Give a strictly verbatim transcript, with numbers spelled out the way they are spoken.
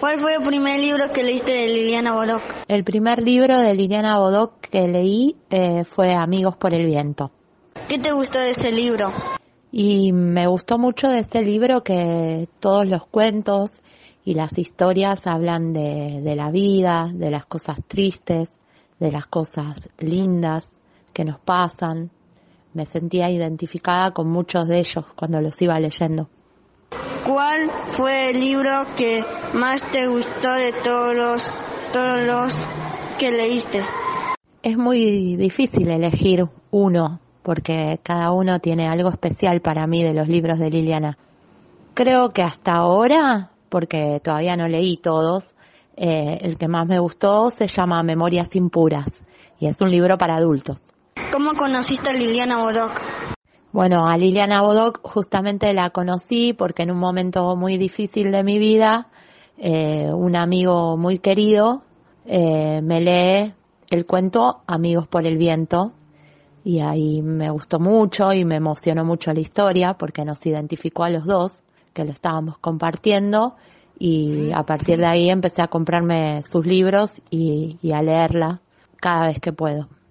¿Cuál fue el primer libro que leíste de Liliana Bodoc? El primer libro de Liliana Bodoc que leí eh, fue Amigos por el viento. ¿Qué te gustó de ese libro? Y me gustó mucho de ese libro que todos los cuentos y las historias hablan de, de la vida, de las cosas tristes, de las cosas lindas que nos pasan. Me sentía identificada con muchos de ellos cuando los iba leyendo. ¿Cuál fue el libro que más te gustó de todos los, todos los que leíste? Es muy difícil elegir uno, porque cada uno tiene algo especial para mí de los libros de Liliana. Creo que hasta ahora, porque todavía no leí todos, eh, el que más me gustó se llama Memorias impuras, y es un libro para adultos. ¿Cómo conociste a Liliana Bodoc? Bueno, a Liliana Bodoc justamente la conocí porque en un momento muy difícil de mi vida, eh, un amigo muy querido eh, me lee el cuento Amigos por el viento, y ahí me gustó mucho y me emocionó mucho la historia porque nos identificó a los dos, que lo estábamos compartiendo, y a partir de ahí empecé a comprarme sus libros y, y a leerla cada vez que puedo.